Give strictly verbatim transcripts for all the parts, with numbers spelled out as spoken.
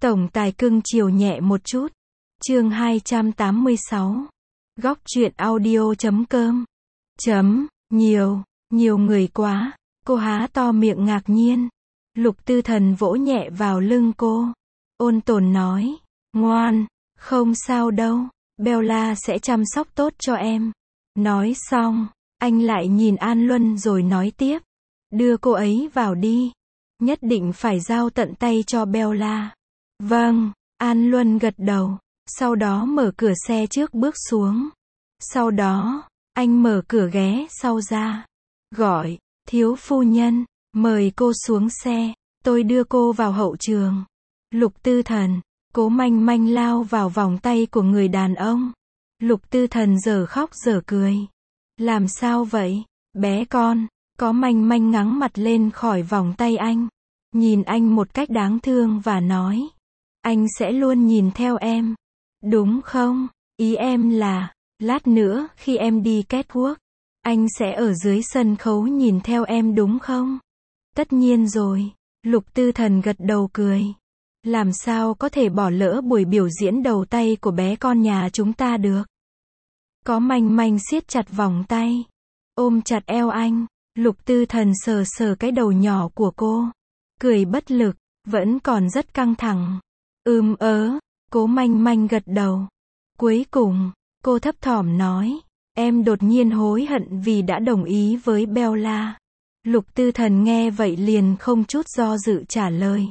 Tổng tài cưng chiều nhẹ một chút. Chương hai trăm tám mươi sáu. Góc truyện audio chấm com. Chấm, nhiều, nhiều người quá. Cô há to miệng ngạc nhiên. Lục Tư Thần vỗ nhẹ vào lưng cô. Ôn tồn nói, ngoan, không sao đâu, Bella sẽ chăm sóc tốt cho em. Nói xong, anh lại nhìn An Luân rồi nói tiếp. Đưa cô ấy vào đi. Nhất định phải giao tận tay cho Bella. Vâng, An Luân gật đầu. Sau đó mở cửa xe trước bước xuống. Sau đó, anh mở cửa ghé sau ra. Gọi, thiếu phu nhân, mời cô xuống xe. Tôi đưa cô vào hậu trường. Lục Tư Thần, Cố Manh Manh lao vào vòng tay của người đàn ông. Lục Tư Thần dở khóc dở cười. Làm sao vậy, bé con? Có Manh Manh ngắng mặt lên khỏi vòng tay anh. Nhìn anh một cách đáng thương và nói. Anh sẽ luôn nhìn theo em. Đúng không? Ý em là, lát nữa khi em đi catwalk, anh sẽ ở dưới sân khấu nhìn theo em đúng không? Tất nhiên rồi. Lục Tư Thần gật đầu cười. Làm sao có thể bỏ lỡ buổi biểu diễn đầu tay của bé con nhà chúng ta được? Có Manh Manh siết chặt vòng tay, ôm chặt eo anh. Lục Tư Thần sờ sờ cái đầu nhỏ của cô, cười bất lực, vẫn còn rất căng thẳng. Ừm ớ, Cố Manh Manh gật đầu. Cuối cùng, cô thấp thỏm nói, em đột nhiên hối hận vì đã đồng ý với Bella. Lục Tư Thần nghe vậy liền không chút do dự trả lời.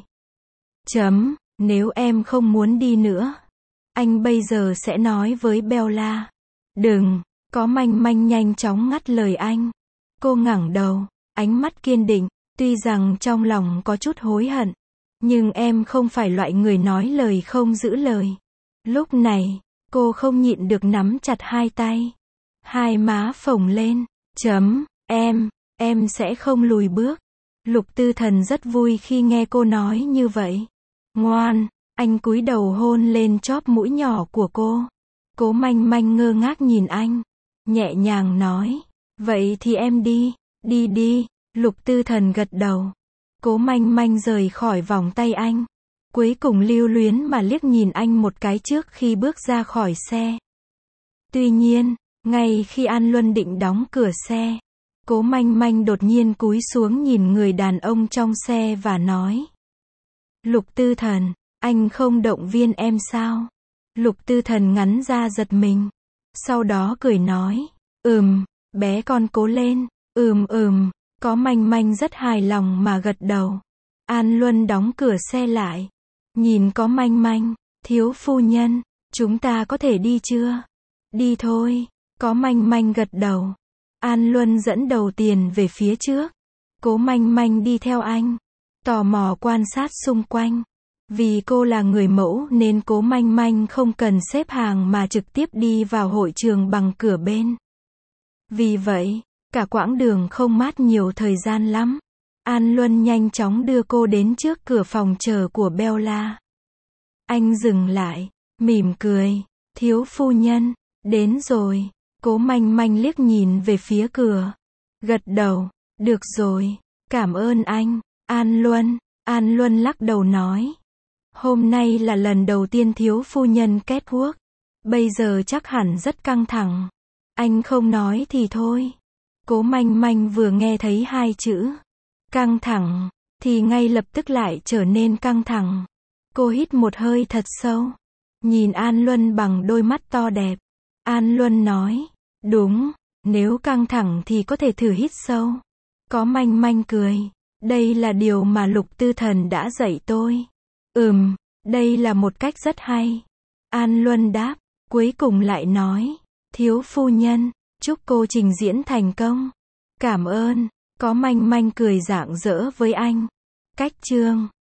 Chấm, nếu em không muốn đi nữa, anh bây giờ sẽ nói với Bella. Đừng, Có Manh Manh nhanh chóng ngắt lời anh. Cô ngẩng đầu, ánh mắt kiên định, tuy rằng trong lòng có chút hối hận, nhưng em không phải loại người nói lời không giữ lời. Lúc này, cô không nhịn được nắm chặt hai tay. Hai má phồng lên. Chấm, em, em sẽ không lùi bước. Lục Tư Thần rất vui khi nghe cô nói như vậy. Ngoan, anh cúi đầu hôn lên chóp mũi nhỏ của cô. Cố Manh Manh ngơ ngác nhìn anh, nhẹ nhàng nói, vậy thì em đi, đi đi. Lục Tư Thần gật đầu. Cố Manh Manh rời khỏi vòng tay anh, cuối cùng lưu luyến mà liếc nhìn anh một cái trước khi bước ra khỏi xe. Tuy nhiên, ngay khi An Luân định đóng cửa xe, Cố Manh Manh đột nhiên cúi xuống nhìn người đàn ông trong xe và nói. Lục Tư Thần, anh không động viên em sao? Lục Tư Thần ngắn ra giật mình. Sau đó cười nói, ừm, bé con cố lên, ừm ừm. Có Manh Manh rất hài lòng mà gật đầu. An Luân đóng cửa xe lại. Nhìn Có Manh Manh, thiếu phu nhân, chúng ta có thể đi chưa? Đi thôi. Có Manh Manh gật đầu. An Luân dẫn đầu tiền về phía trước. Cố Manh Manh đi theo anh, tò mò quan sát xung quanh. Vì cô là người mẫu nên Cố Manh Manh không cần xếp hàng mà trực tiếp đi vào hội trường bằng cửa bên. Vì vậy, cả quãng đường không mất nhiều thời gian lắm. An Luân nhanh chóng đưa cô đến trước cửa phòng chờ của Bella. Anh dừng lại, mỉm cười. Thiếu phu nhân, đến rồi. Cố Manh Manh liếc nhìn về phía cửa. Gật đầu, được rồi, cảm ơn anh. An Luân, An Luân lắc đầu nói. Hôm nay là lần đầu tiên thiếu phu nhân catwalk. Bây giờ chắc hẳn rất căng thẳng. Anh không nói thì thôi. Cố Manh Manh vừa nghe thấy hai chữ căng thẳng, thì ngay lập tức lại trở nên căng thẳng. Cô hít một hơi thật sâu, nhìn An Luân bằng đôi mắt to đẹp. An Luân nói, đúng, nếu căng thẳng thì có thể thử hít sâu. Có Manh Manh cười, đây là điều mà Lục Tư Thần đã dạy tôi. Ừm, đây là một cách rất hay. An Luân đáp, cuối cùng lại nói, thiếu phu nhân, chúc cô trình diễn thành công. Cảm ơn. Có Manh Manh cười rạng rỡ với anh. Cách chương